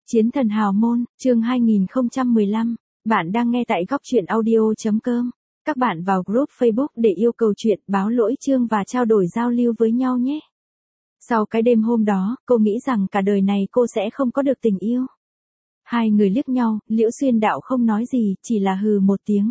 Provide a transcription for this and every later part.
Chiến thần hào môn, chương 2015, bạn đang nghe tại góc truyện audio.com. Các bạn vào group Facebook để yêu cầu chuyện, báo lỗi chương và trao đổi giao lưu với nhau nhé. Sau cái đêm hôm đó, cô nghĩ rằng cả đời này cô sẽ không có được tình yêu. Hai người liếc nhau, Liễu Xuyên Đạo không nói gì, chỉ là hừ một tiếng.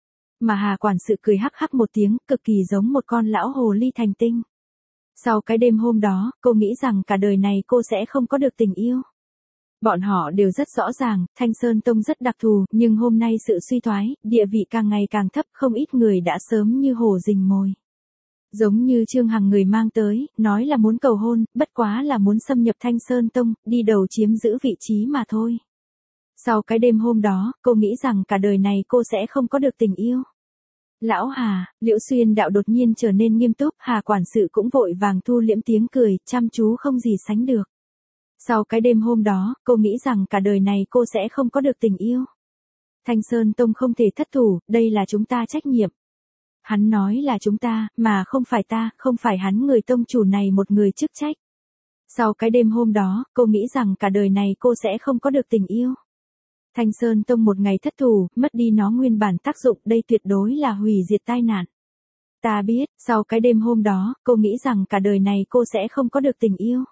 Mà Hà quản sự cười hắc hắc một tiếng, cực kỳ giống một con lão hồ ly thành tinh. Sau cái đêm hôm đó, cô nghĩ rằng cả đời này cô sẽ không có được tình yêu. Bọn họ đều rất rõ ràng, Thanh Sơn Tông rất đặc thù, nhưng hôm nay sự suy thoái, địa vị càng ngày càng thấp, không ít người đã sớm như hổ rình mồi. Giống như Trương Hằng người mang tới, nói là muốn cầu hôn, bất quá là muốn xâm nhập Thanh Sơn Tông, đi đầu chiếm giữ vị trí mà thôi. Sau cái đêm hôm đó, cô nghĩ rằng cả đời này cô sẽ không có được tình yêu. Lão Hà, Liễu Xuyên Đạo đột nhiên trở nên nghiêm túc, Hà quản sự cũng vội vàng thu liễm tiếng cười, chăm chú không gì sánh được. Sau cái đêm hôm đó, cô nghĩ rằng cả đời này cô sẽ không có được tình yêu. Thanh Sơn Tông không thể thất thủ, đây là chúng ta trách nhiệm. Hắn nói là chúng ta, mà không phải ta, không phải hắn người tông chủ này một người chức trách. Sau cái đêm hôm đó, cô nghĩ rằng cả đời này cô sẽ không có được tình yêu. Thanh Sơn Tông một ngày thất thủ, mất đi nó nguyên bản tác dụng, đây tuyệt đối là hủy diệt tai nạn. Ta biết, sau cái đêm hôm đó, cô nghĩ rằng cả đời này cô sẽ không có được tình yêu.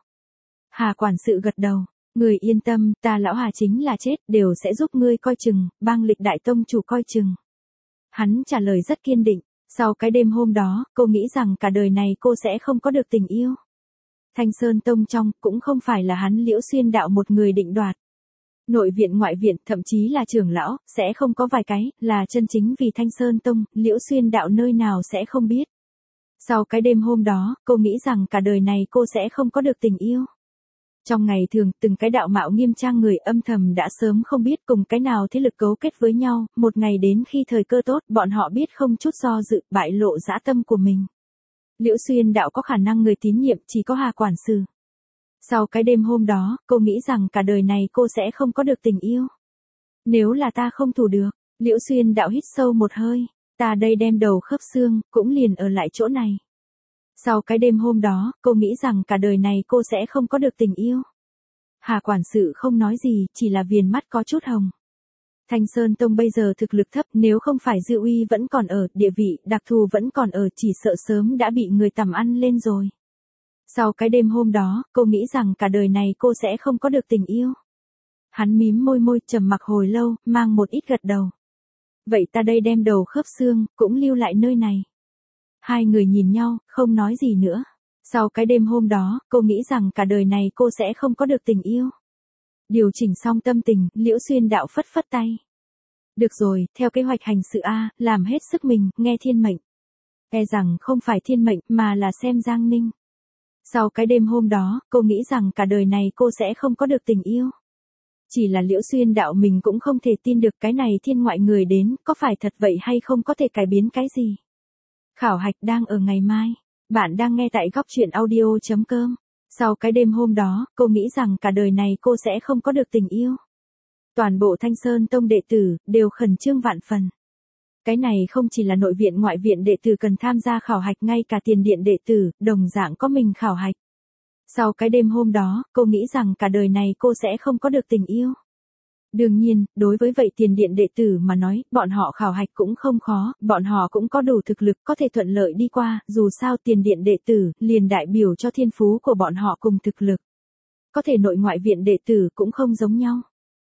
Hà quản sự gật đầu, người yên tâm, ta lão Hà chính là chết, đều sẽ giúp ngươi coi chừng, bang Lịch đại tông chủ coi chừng. Hắn trả lời rất kiên định, sau cái đêm hôm đó, cô nghĩ rằng cả đời này cô sẽ không có được tình yêu. Thanh Sơn Tông trong, cũng không phải là hắn Liễu Xuyên Đạo một người định đoạt. Nội viện ngoại viện, thậm chí là trưởng lão, sẽ không có vài cái, là chân chính vì Thanh Sơn Tông, Liễu Xuyên Đạo nơi nào sẽ không biết. Sau cái đêm hôm đó, cô nghĩ rằng cả đời này cô sẽ không có được tình yêu. Trong ngày thường, từng cái đạo mạo nghiêm trang người âm thầm đã sớm không biết cùng cái nào thế lực cấu kết với nhau, một ngày đến khi thời cơ tốt, bọn họ biết không chút do dự, bại lộ dã tâm của mình. Liễu Xuyên Đạo có khả năng người tín nhiệm chỉ có Hà quản sự. Sau cái đêm hôm đó, cô nghĩ rằng cả đời này cô sẽ không có được tình yêu. Nếu là ta không thủ được, Liễu Xuyên Đạo hít sâu một hơi, ta đây đem đầu khớp xương, cũng liền ở lại chỗ này. Sau cái đêm hôm đó, cô nghĩ rằng cả đời này cô sẽ không có được tình yêu. Hà quản sự không nói gì, chỉ là viền mắt có chút hồng. Thanh Sơn Tông bây giờ thực lực thấp, nếu không phải dư uy vẫn còn ở, địa vị, đặc thù vẫn còn ở, chỉ sợ sớm đã bị người tầm ăn lên rồi. Sau cái đêm hôm đó, cô nghĩ rằng cả đời này cô sẽ không có được tình yêu. Hắn mím môi môi, trầm mặc hồi lâu, mang một ít gật đầu. Vậy ta đây đem đầu khớp xương, cũng lưu lại nơi này. Hai người nhìn nhau, không nói gì nữa. Sau cái đêm hôm đó, cô nghĩ rằng cả đời này cô sẽ không có được tình yêu. Điều chỉnh xong tâm tình, Liễu Xuyên Đạo phất phất tay. Được rồi, theo kế hoạch hành sự A, làm hết sức mình, nghe thiên mệnh. E rằng không phải thiên mệnh, mà là xem Giang Ninh. Sau cái đêm hôm đó, cô nghĩ rằng cả đời này cô sẽ không có được tình yêu. Chỉ là Liễu Xuyên Đạo mình cũng không thể tin được cái này thiên ngoại người đến, có phải thật vậy hay không có thể cải biến cái gì. Khảo hạch đang ở ngày mai. Bạn đang nghe tại góc truyện audio.com. Sau cái đêm hôm đó, cô nghĩ rằng cả đời này cô sẽ không có được tình yêu. Toàn bộ Thanh Sơn Tông đệ tử, đều khẩn trương vạn phần. Cái này không chỉ là nội viện ngoại viện đệ tử cần tham gia khảo hạch, ngay cả tiền điện đệ tử, đồng dạng có mình khảo hạch. Sau cái đêm hôm đó, cô nghĩ rằng cả đời này cô sẽ không có được tình yêu. Đương nhiên, đối với vậy tiền điện đệ tử mà nói, bọn họ khảo hạch cũng không khó, bọn họ cũng có đủ thực lực có thể thuận lợi đi qua, dù sao tiền điện đệ tử, liền đại biểu cho thiên phú của bọn họ cùng thực lực. Có thể nội ngoại viện đệ tử cũng không giống nhau.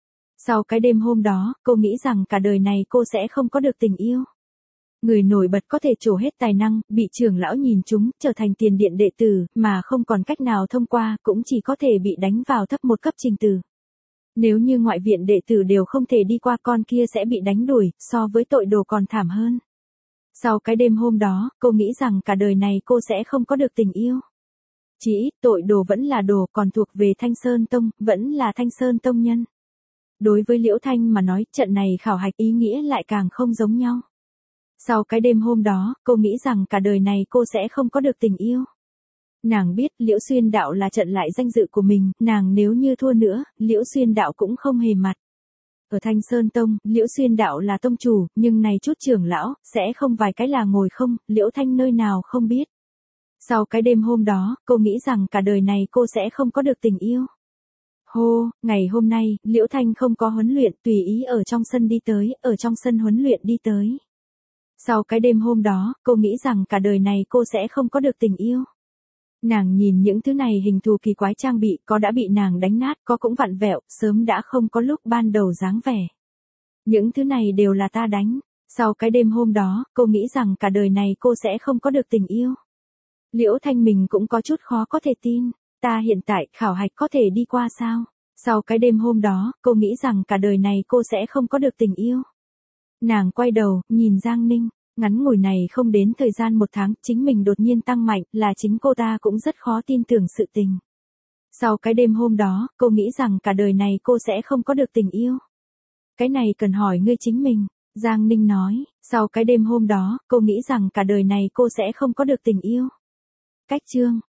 Sau cái đêm hôm đó, cô nghĩ rằng cả đời này cô sẽ không có được tình yêu. Người nổi bật có thể trổ hết tài năng, bị trưởng lão nhìn chúng, trở thành tiền điện đệ tử, mà không còn cách nào thông qua, cũng chỉ có thể bị đánh vào thấp một cấp trình tử. Nếu như ngoại viện đệ tử đều không thể đi qua, con kia sẽ bị đánh đuổi, so với tội đồ còn thảm hơn. Sau cái đêm hôm đó, cô nghĩ rằng cả đời này cô sẽ không có được tình yêu. Chỉ ít tội đồ vẫn là đồ, còn thuộc về Thanh Sơn Tông, vẫn là Thanh Sơn Tông nhân. Đối với Liễu Thanh mà nói, trận này khảo hạch ý nghĩa lại càng không giống nhau. Sau cái đêm hôm đó, cô nghĩ rằng cả đời này cô sẽ không có được tình yêu. Nàng biết Liễu Xuyên Đạo là trận lại danh dự của mình, nàng nếu như thua nữa, Liễu Xuyên Đạo cũng không hề mặt. Ở Thanh Sơn Tông, Liễu Xuyên Đạo là tông chủ, nhưng này chút trưởng lão, sẽ không vài cái là ngồi không, Liễu Thanh nơi nào không biết. Sau cái đêm hôm đó, cô nghĩ rằng cả đời này cô sẽ không có được tình yêu. Hô, ngày hôm nay, Liễu Thanh không có huấn luyện, tùy ý ở trong sân đi tới, ở trong sân huấn luyện đi tới. Sau cái đêm hôm đó, cô nghĩ rằng cả đời này cô sẽ không có được tình yêu. Nàng nhìn những thứ này hình thù kỳ quái trang bị, có đã bị nàng đánh nát, có cũng vặn vẹo, sớm đã không có lúc ban đầu dáng vẻ. Những thứ này đều là ta đánh. Sau cái đêm hôm đó, cô nghĩ rằng cả đời này cô sẽ không có được tình yêu. Liễu Thanh mình cũng có chút khó có thể tin. Ta hiện tại khảo hạch có thể đi qua sao? Sau cái đêm hôm đó, cô nghĩ rằng cả đời này cô sẽ không có được tình yêu. Nàng quay đầu, nhìn Giang Ninh. Ngắn ngủi này không đến thời gian 1 tháng, chính mình đột nhiên tăng mạnh, là chính cô ta cũng rất khó tin tưởng sự tình. Sau cái đêm hôm đó, cô nghĩ rằng cả đời này cô sẽ không có được tình yêu. Cái này cần hỏi ngươi chính mình. Giang Ninh nói, sau cái đêm hôm đó, cô nghĩ rằng cả đời này cô sẽ không có được tình yêu. Cách chương